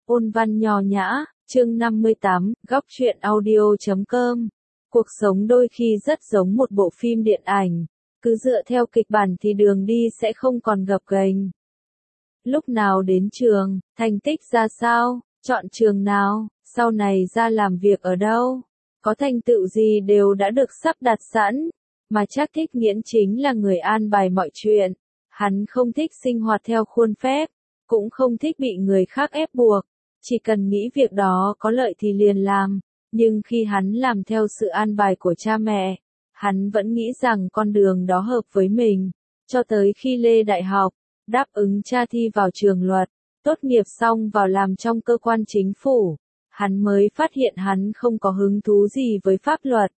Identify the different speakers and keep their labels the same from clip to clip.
Speaker 1: Ôn văn nho nhã, chương 58, góc truyện audio.com. Cuộc sống đôi khi rất giống một bộ phim điện ảnh, cứ dựa theo kịch bản thì đường đi sẽ không còn gập ghềnh. Lúc nào đến trường, thành tích ra sao, chọn trường nào, sau này ra làm việc ở đâu, có thành tựu gì đều đã được sắp đặt sẵn, mà Trác Thích Nghiễn chính là người an bài mọi chuyện. Hắn không thích sinh hoạt theo khuôn phép, cũng không thích bị người khác ép buộc, chỉ cần nghĩ việc đó có lợi thì liền làm. Nhưng khi hắn làm theo sự an bài của cha mẹ, hắn vẫn nghĩ rằng con đường đó hợp với mình, cho tới khi lên đại học, đáp ứng tra thi vào trường luật, tốt nghiệp xong vào làm trong cơ quan chính phủ, hắn mới phát hiện hắn không có hứng thú gì với pháp luật.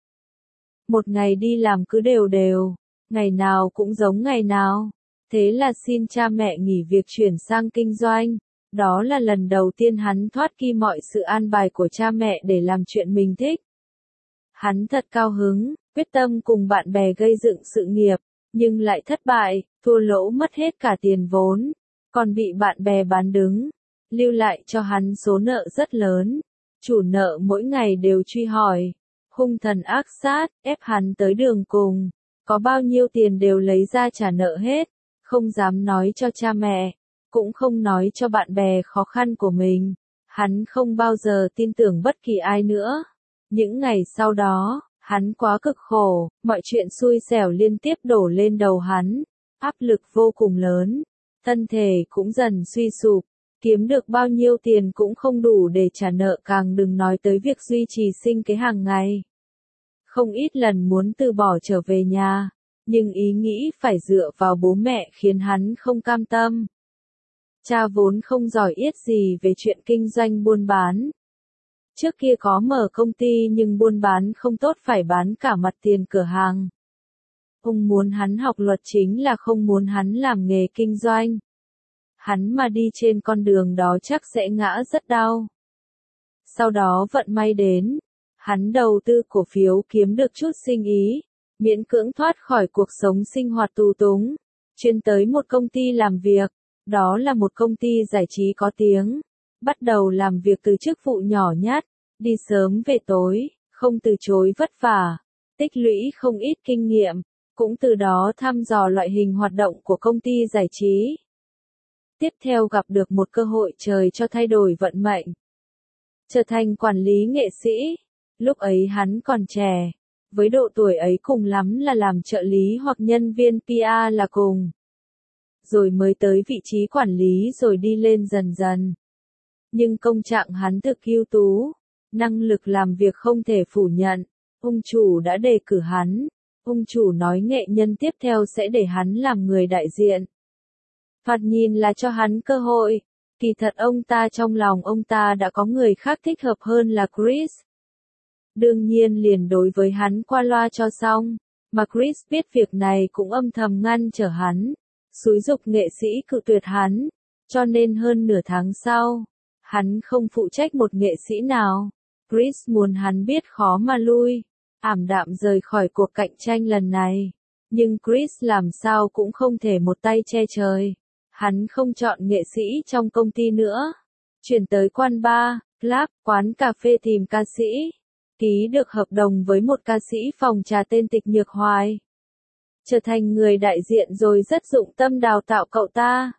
Speaker 1: Một ngày đi làm cứ đều đều, ngày nào cũng giống ngày nào. Thế là xin cha mẹ nghỉ việc chuyển sang kinh doanh. Đó là lần đầu tiên hắn thoát ki mọi sự an bài của cha mẹ để làm chuyện mình thích. Hắn thật cao hứng, quyết tâm cùng bạn bè gây dựng sự nghiệp, nhưng lại thất bại, thua lỗ mất hết cả tiền vốn, còn bị bạn bè bán đứng, lưu lại cho hắn số nợ rất lớn. Chủ nợ mỗi ngày đều truy hỏi, hung thần ác sát, ép hắn tới đường cùng, có bao nhiêu tiền đều lấy ra trả nợ hết. Không dám nói cho cha mẹ, cũng không nói cho bạn bè khó khăn của mình. Hắn không bao giờ tin tưởng bất kỳ ai nữa. Những ngày sau đó, hắn quá cực khổ, mọi chuyện xui xẻo liên tiếp đổ lên đầu hắn, áp lực vô cùng lớn, thân thể cũng dần suy sụp, kiếm được bao nhiêu tiền cũng không đủ để trả nợ, càng đừng nói tới việc duy trì sinh kế hàng ngày. Không ít lần muốn từ bỏ trở về nhà, nhưng ý nghĩ phải dựa vào bố mẹ khiến hắn không cam tâm. Cha vốn không giỏi yết gì về chuyện kinh doanh buôn bán. Trước kia có mở công ty nhưng buôn bán không tốt, phải bán cả mặt tiền cửa hàng. Ông muốn hắn học luật chính là không muốn hắn làm nghề kinh doanh. Hắn mà đi trên con đường đó chắc sẽ ngã rất đau. Sau đó vận may đến, hắn đầu tư cổ phiếu kiếm được chút sinh ý, miễn cưỡng thoát khỏi cuộc sống sinh hoạt tù túng, chuyên tới một công ty làm việc, đó là một công ty giải trí có tiếng, bắt đầu làm việc từ chức vụ nhỏ nhát, đi sớm về tối, không từ chối vất vả, tích lũy không ít kinh nghiệm, cũng từ đó thăm dò loại hình hoạt động của công ty giải trí. Tiếp theo gặp được một cơ hội trời cho thay đổi vận mệnh, trở thành quản lý nghệ sĩ. Lúc ấy hắn còn trẻ, với độ tuổi ấy cùng lắm là làm trợ lý hoặc nhân viên PR là cùng. Rồi mới tới vị trí quản lý rồi đi lên dần dần. Nhưng công trạng hắn thực ưu tú, năng lực làm việc không thể phủ nhận. Ông chủ đã đề cử hắn. Ông chủ nói nghệ nhân tiếp theo sẽ để hắn làm người đại diện. Thoạt nhìn là cho hắn cơ hội. Kỳ thật ông ta trong lòng ông ta đã có người khác thích hợp hơn là Chris. Đương nhiên liền đối với hắn qua loa cho xong, mà Chris biết việc này cũng âm thầm ngăn trở hắn, xúi giục nghệ sĩ cự tuyệt hắn, cho nên hơn nửa tháng sau, hắn không phụ trách một nghệ sĩ nào. Chris muốn hắn biết khó mà lui, ảm đạm rời khỏi cuộc cạnh tranh lần này, nhưng Chris làm sao cũng không thể một tay che trời. Hắn không chọn nghệ sĩ trong công ty nữa, chuyển tới quán bar, club, quán cà phê tìm ca sĩ. Ký được hợp đồng với một ca sĩ phòng trà tên Tịch Nhược Hoài. Trở thành người đại diện rồi rất dụng tâm đào tạo cậu ta.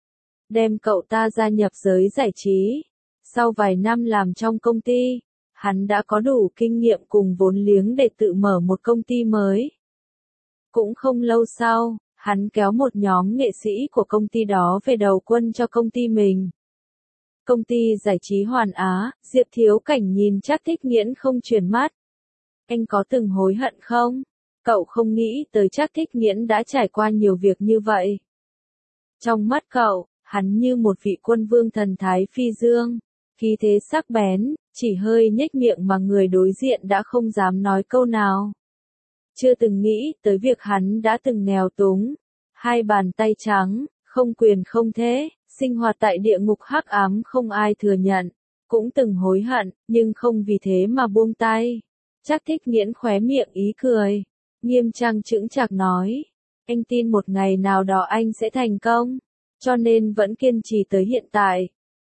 Speaker 1: Đem cậu ta gia nhập giới giải trí. Sau vài năm làm trong công ty, hắn đã có đủ kinh nghiệm cùng vốn liếng để tự mở một công ty mới. Cũng không lâu sau, hắn kéo một nhóm nghệ sĩ của công ty đó về đầu quân cho công ty mình. Công ty giải trí Hoàn Á, Diệp Thiếu Cảnh nhìn Trác Thích Nghiễn không chuyển mắt. Anh có từng hối hận không? Cậu không nghĩ tới Trác Thích Nghiễn đã trải qua nhiều việc như vậy. Trong mắt cậu, hắn như một vị quân vương thần thái phi dương, khí thế sắc bén, chỉ hơi nhếch miệng mà người đối diện đã không dám nói câu nào. Chưa từng nghĩ tới việc hắn đã từng nghèo túng, hai bàn tay trắng, không quyền không thế. Sinh hoạt tại địa ngục hắc ám không ai thừa nhận, cũng từng hối hận, nhưng không vì thế mà buông tay. Trác Thích Nghiễn khóe miệng ý cười, nghiêm trang chững chạc nói, anh tin một ngày nào đó anh sẽ thành công, cho nên vẫn kiên trì tới hiện tại.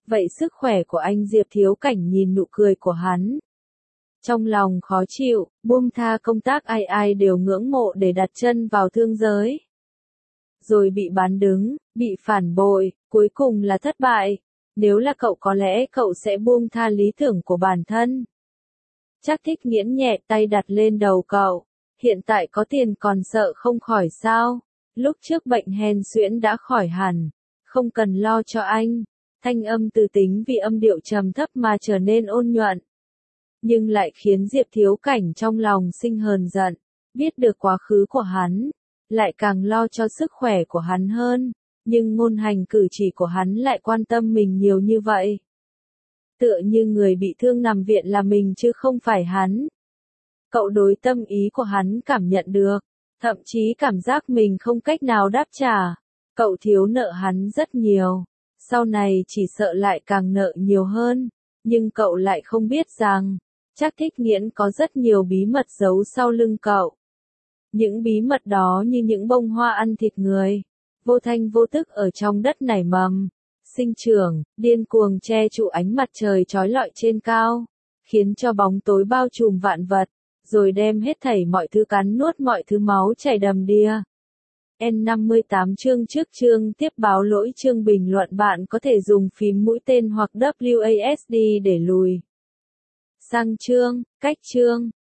Speaker 1: Vậy sức khỏe của anh Diệp Thiếu Cảnh nhìn nụ cười của hắn. Trong lòng khó chịu, buông tha công tác ai ai đều ngưỡng mộ để đặt chân vào thương giới. Rồi bị bán đứng, bị phản bội, cuối cùng là thất bại. Nếu là cậu có lẽ cậu sẽ buông tha lý tưởng của bản thân. Trác Thích Nghiễn nhẹ tay đặt lên đầu cậu. Hiện tại có tiền còn sợ không khỏi sao? Lúc trước bệnh hen suyễn đã khỏi hẳn. Không cần lo cho anh. Thanh âm từ tính vì âm điệu trầm thấp mà trở nên ôn nhuận. Nhưng lại khiến Diệp Thiếu Cảnh trong lòng sinh hờn giận. Biết được quá khứ của hắn. Lại càng lo cho sức khỏe của hắn hơn. Nhưng ngôn hành cử chỉ của hắn lại quan tâm mình nhiều như vậy. Tựa như người bị thương nằm viện là mình chứ không phải hắn. Cậu đối tâm ý của hắn cảm nhận được. Thậm chí cảm giác mình không cách nào đáp trả. Cậu thiếu nợ hắn rất nhiều. Sau này chỉ sợ lại càng nợ nhiều hơn. Nhưng cậu lại không biết rằng, Trác Thích Nghiễn có rất nhiều bí mật giấu sau lưng cậu. Những bí mật đó như những bông hoa ăn thịt người, vô thanh vô tức ở trong đất nảy mầm, sinh trưởng, điên cuồng che trụ ánh mặt trời chói lọi trên cao, khiến cho bóng tối bao trùm vạn vật, rồi đem hết thảy mọi thứ cắn nuốt mọi thứ máu chảy đầm đìa. N58 chương trước chương tiếp báo lỗi chương bình luận bạn có thể dùng phím mũi tên hoặc WASD để lùi sang chương, cách chương.